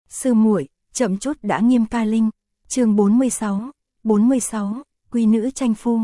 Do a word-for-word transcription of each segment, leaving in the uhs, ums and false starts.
Sư muội, chậm chút đã nghiêm ca linh. Chương bốn mươi sáu, bốn mươi sáu, Quy nữ tranh phu.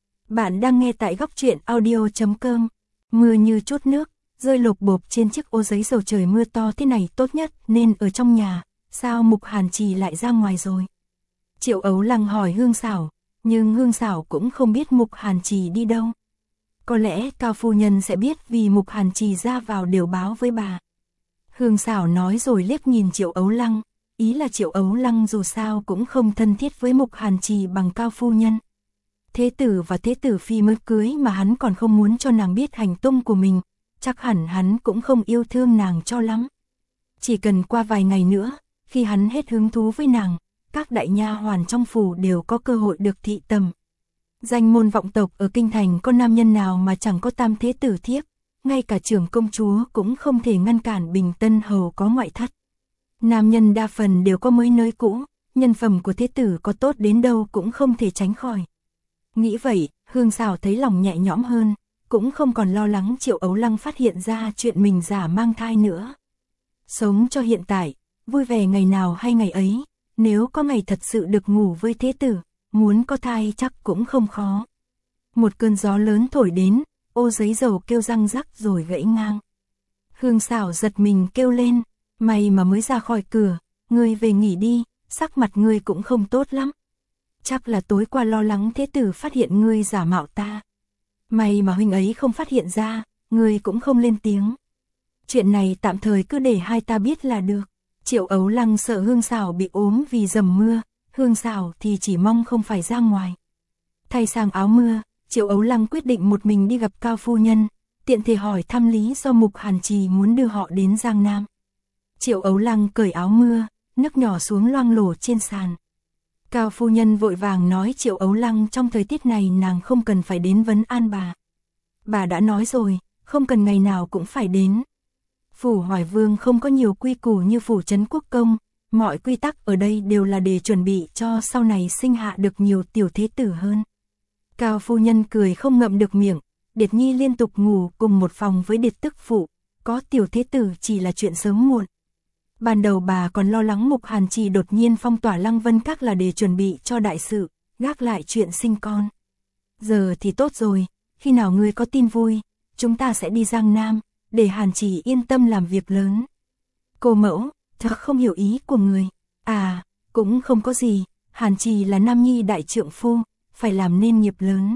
Bạn đang nghe tại góc truyện audio chấm com. Mưa như chút nước, rơi lộp bộp trên chiếc ô giấy dầu. Trời mưa to thế này tốt nhất nên ở trong nhà, sao Mục Hàn Trì lại ra ngoài rồi? Triệu Ấu Lăng hỏi Hương Sảo, nhưng Hương Sảo cũng không biết Mục Hàn Trì đi đâu. Có lẽ Cao phu nhân sẽ biết vì Mục Hàn Trì ra vào đều báo với bà. Hương Sảo nói rồi liếc nhìn Triệu Ấu Lăng, ý là Triệu Ấu Lăng dù sao cũng không thân thiết với Mục Hàn Trì bằng Cao phu nhân. Thế tử và thế tử phi mới cưới mà hắn còn không muốn cho nàng biết hành tung của mình, chắc hẳn hắn cũng không yêu thương nàng cho lắm. Chỉ cần qua vài ngày nữa, khi hắn hết hứng thú với nàng, các đại nha hoàn trong phủ đều có cơ hội được thị tầm. Danh môn vọng tộc ở kinh thành có nam nhân nào mà chẳng có tam thế tử thiếp, ngay cả trưởng công chúa cũng không thể ngăn cản Bình Tân hầu có ngoại thất. Nam nhân đa phần đều có mới nới cũ, nhân phẩm của thế tử có tốt đến đâu cũng không thể tránh khỏi. Nghĩ vậy, Hương Sảo thấy lòng nhẹ nhõm hơn, cũng không còn lo lắng Triệu Ấu Lăng phát hiện ra chuyện mình giả mang thai nữa. Sống cho hiện tại, vui vẻ ngày nào hay ngày ấy, nếu có ngày thật sự được ngủ với thế tử, muốn có thai chắc cũng không khó. Một cơn gió lớn thổi đến, ô giấy dầu kêu răng rắc rồi gãy ngang. Hương Sảo giật mình kêu lên, mày mà mới ra khỏi cửa, ngươi về nghỉ đi, sắc mặt ngươi cũng không tốt lắm. Chắc là tối qua lo lắng thế tử phát hiện ngươi giả mạo ta. May mà huynh ấy không phát hiện ra, ngươi cũng không lên tiếng. Chuyện này tạm thời cứ để hai ta biết là được. Triệu Ấu Lăng sợ Hương Sảo bị ốm vì dầm mưa, Hương Sảo thì chỉ mong không phải ra ngoài. Thay sang áo mưa, Triệu Ấu Lăng quyết định một mình đi gặp Cao phu nhân, tiện thể hỏi thăm lý do Mục Hàn Trì muốn đưa họ đến Giang Nam. Triệu Ấu Lăng cởi áo mưa, nước nhỏ xuống loang lổ trên sàn. Cao phu nhân vội vàng nói Triệu Ấu Lăng trong thời tiết này nàng không cần phải đến vấn an bà. Bà đã nói rồi, không cần ngày nào cũng phải đến. Phủ Hoài Vương không có nhiều quy củ như phủ Trấn Quốc Công, mọi quy tắc ở đây đều là để chuẩn bị cho sau này sinh hạ được nhiều tiểu thế tử hơn. Cao phu nhân cười không ngậm được miệng, Điệt Nhi liên tục ngủ cùng một phòng với Điệt tức phụ, có tiểu thế tử chỉ là chuyện sớm muộn. Ban đầu bà còn lo lắng Mục Hàn Trì đột nhiên phong tỏa Lăng Vân Các là để chuẩn bị cho đại sự, gác lại chuyện sinh con. Giờ thì tốt rồi, khi nào ngươi có tin vui, chúng ta sẽ đi Giang Nam, để Hàn Trì yên tâm làm việc lớn. Cô mẫu, thật không hiểu ý của người. À, cũng không có gì, Hàn Trì là nam nhi đại trượng phu, phải làm nên nghiệp lớn.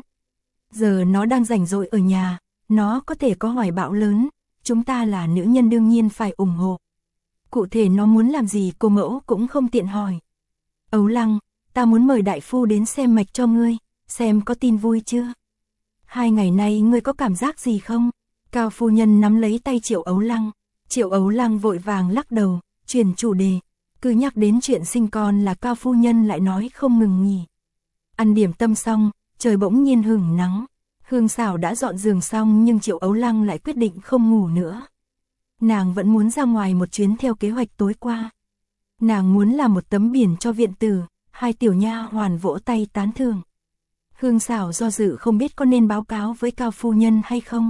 Giờ nó đang rảnh rỗi ở nhà, nó có thể có hoài bão lớn, chúng ta là nữ nhân đương nhiên phải ủng hộ. Cụ thể nó muốn làm gì cô mẫu cũng không tiện hỏi. Ấu Lăng, ta muốn mời đại phu đến xem mạch cho ngươi, xem có tin vui chưa. Hai ngày nay ngươi có cảm giác gì không? Cao phu nhân nắm lấy tay Triệu Ấu Lăng. Triệu Ấu Lăng vội vàng lắc đầu, chuyển chủ đề. Cứ nhắc đến chuyện sinh con là Cao phu nhân lại nói không ngừng nghỉ. Ăn điểm tâm xong, trời bỗng nhiên hửng nắng. Hương Sảo đã dọn giường xong nhưng Triệu Ấu Lăng lại quyết định không ngủ nữa. Nàng vẫn muốn ra ngoài một chuyến theo kế hoạch tối qua. Nàng muốn làm một tấm biển cho viện tử, hai tiểu nha hoàn vỗ tay tán thưởng. Hương Sảo do dự không biết có nên báo cáo với Cao phu nhân hay không.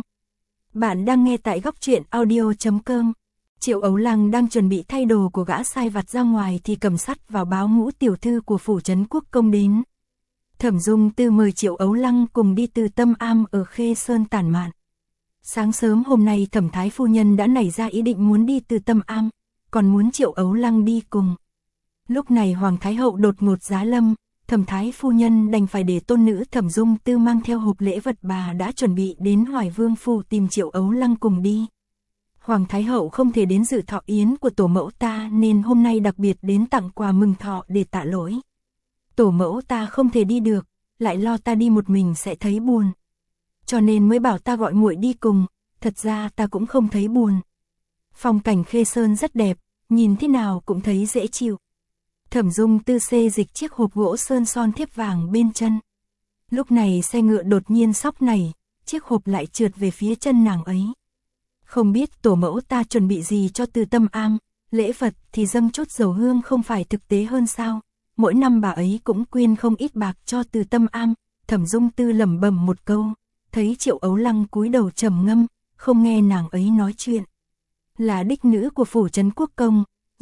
Bạn đang nghe tại góc truyện audio chấm com. Triệu Ấu Lăng đang chuẩn bị thay đồ của gã sai vặt ra ngoài thì cầm sắt vào báo Ngũ tiểu thư của phủ Trấn Quốc Công đến. Thẩm Dung Tư mời Triệu Ấu Lăng cùng đi Từ Tâm Am ở Khê Sơn tản mạn. Sáng sớm hôm nay Thẩm Thái phu nhân đã nảy ra ý định muốn đi Từ Tâm Am, còn muốn Triệu Ấu Lăng đi cùng. Lúc này Hoàng Thái hậu đột ngột giá lâm, Thẩm Thái phu nhân đành phải để tôn nữ Thẩm Dung Tư mang theo hộp lễ vật bà đã chuẩn bị đến Hoài Vương phủ tìm Triệu Ấu Lăng cùng đi. Hoàng Thái hậu không thể đến dự thọ yến của tổ mẫu ta nên hôm nay đặc biệt đến tặng quà mừng thọ để tạ lỗi. Tổ mẫu ta không thể đi được, lại lo ta đi một mình sẽ thấy buồn. Cho nên mới bảo ta gọi muội đi cùng, thật ra ta cũng không thấy buồn. Phong cảnh Khê Sơn rất đẹp, nhìn thế nào cũng thấy dễ chịu. Thẩm Dung Tư xê dịch chiếc hộp gỗ sơn son thiếp vàng bên chân. Lúc này xe ngựa đột nhiên sóc nảy, chiếc hộp lại trượt về phía chân nàng ấy. Không biết tổ mẫu ta chuẩn bị gì cho Từ Tâm Am, lễ vật thì dâng chút dầu hương không phải thực tế hơn sao? Mỗi năm bà ấy cũng quyên không ít bạc cho Từ Tâm Am. Thẩm Dung Tư lẩm bẩm một câu, thấy Triệu Ấu Lăng cúi đầu trầm ngâm, không nghe nàng ấy nói chuyện. Là đích nữ của phủ Trấn Quốc Công,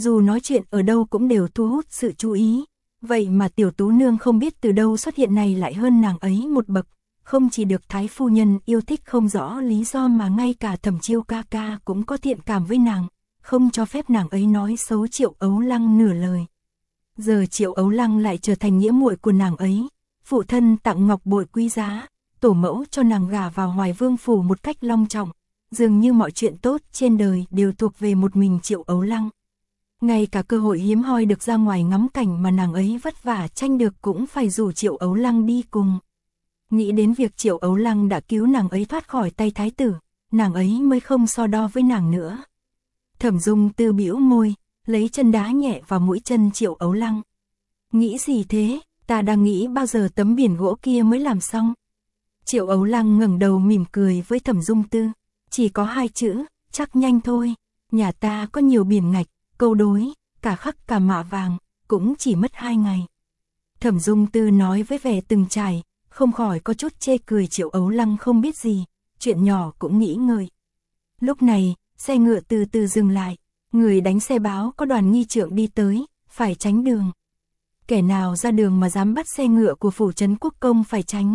dù nói chuyện ở đâu cũng đều thu hút sự chú ý. Vậy mà tiểu tú nương không biết từ đâu xuất hiện này lại hơn nàng ấy một bậc, không chỉ được thái phu nhân yêu thích không rõ lý do mà ngay cả Thẩm Chiêu ca ca cũng có thiện cảm với nàng, không cho phép nàng ấy nói xấu Triệu Ấu Lăng nửa lời. Giờ Triệu Ấu Lăng lại trở thành nghĩa muội của nàng ấy, phụ thân tặng ngọc bội quý giá, tổ mẫu cho nàng gả vào Hoài Vương phủ một cách long trọng, dường như mọi chuyện tốt trên đời đều thuộc về một mình Triệu Ấu Lăng. Ngay cả cơ hội hiếm hoi được ra ngoài ngắm cảnh mà nàng ấy vất vả tranh được cũng phải rủ Triệu Ấu Lăng đi cùng. Nghĩ đến việc Triệu Ấu Lăng đã cứu nàng ấy thoát khỏi tay thái tử, nàng ấy mới không so đo với nàng nữa. Thẩm Dung Tư bĩu môi, lấy chân đá nhẹ vào mũi chân Triệu Ấu Lăng. Nghĩ gì thế, ta đang nghĩ bao giờ tấm biển gỗ kia mới làm xong. Triệu Ấu Lăng ngẩng đầu mỉm cười với Thẩm Dung Tư, chỉ có hai chữ, chắc nhanh thôi, nhà ta có nhiều biển ngạch, câu đối, cả khắc cả mạ vàng, cũng chỉ mất hai ngày. Thẩm Dung Tư nói với vẻ từng trải, không khỏi có chút chê cười Triệu Ấu Lăng không biết gì, chuyện nhỏ cũng nghĩ ngợi. Lúc này, xe ngựa từ từ dừng lại, người đánh xe báo có đoàn nghi trượng đi tới, phải tránh đường. Kẻ nào ra đường mà dám bắt xe ngựa của phủ trấn quốc công phải tránh.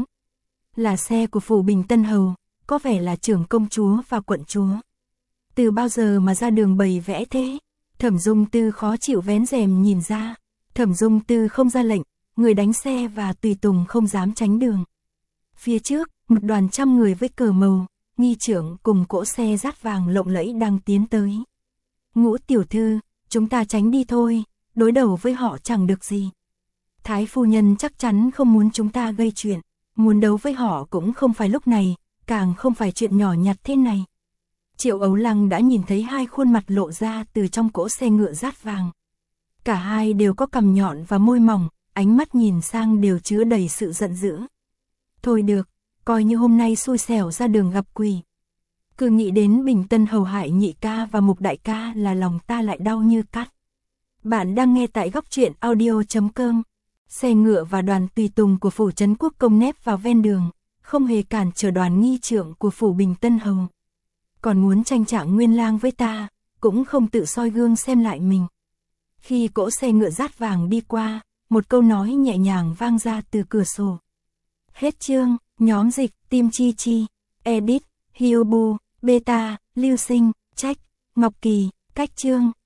Là xe của phủ Bình Tân Hầu, có vẻ là trưởng công chúa và quận chúa. Từ bao giờ mà ra đường bày vẽ thế? Thẩm Dung Tư khó chịu vén rèm nhìn ra. Thẩm Dung Tư không ra lệnh, người đánh xe và tùy tùng không dám tránh đường. Phía trước, một đoàn trăm người với cờ màu, nghi trưởng cùng cỗ xe dát vàng lộng lẫy đang tiến tới. Ngũ tiểu thư, chúng ta tránh đi thôi, đối đầu với họ chẳng được gì. Thái phu nhân chắc chắn không muốn chúng ta gây chuyện, muốn đấu với họ cũng không phải lúc này, càng không phải chuyện nhỏ nhặt thế này. Triệu Ấu Lăng đã nhìn thấy hai khuôn mặt lộ ra từ trong cỗ xe ngựa dát vàng. Cả hai đều có cằm nhọn và môi mỏng, ánh mắt nhìn sang đều chứa đầy sự giận dữ. Thôi được, coi như hôm nay xui xẻo ra đường gặp quỷ. Cứ nghĩ đến Bình Tân Hầu hại nhị ca và Mục đại ca là lòng ta lại đau như cắt. Bạn đang nghe tại góc truyện audio chấm com. Xe ngựa và đoàn tùy tùng của phủ trấn quốc công nép vào ven đường, không hề cản trở đoàn nghi trượng của phủ Bình Tân Hầu. Còn muốn tranh trạng nguyên lang với ta, cũng không tự soi gương xem lại mình. Khi cỗ xe ngựa dát vàng đi qua, một câu nói nhẹ nhàng vang ra từ cửa sổ. Hết chương, nhóm dịch, Tim Chi Chi, Edit, Hyobu, Beta, Lưu Sinh, Trách, Ngọc Kỳ, cách chương.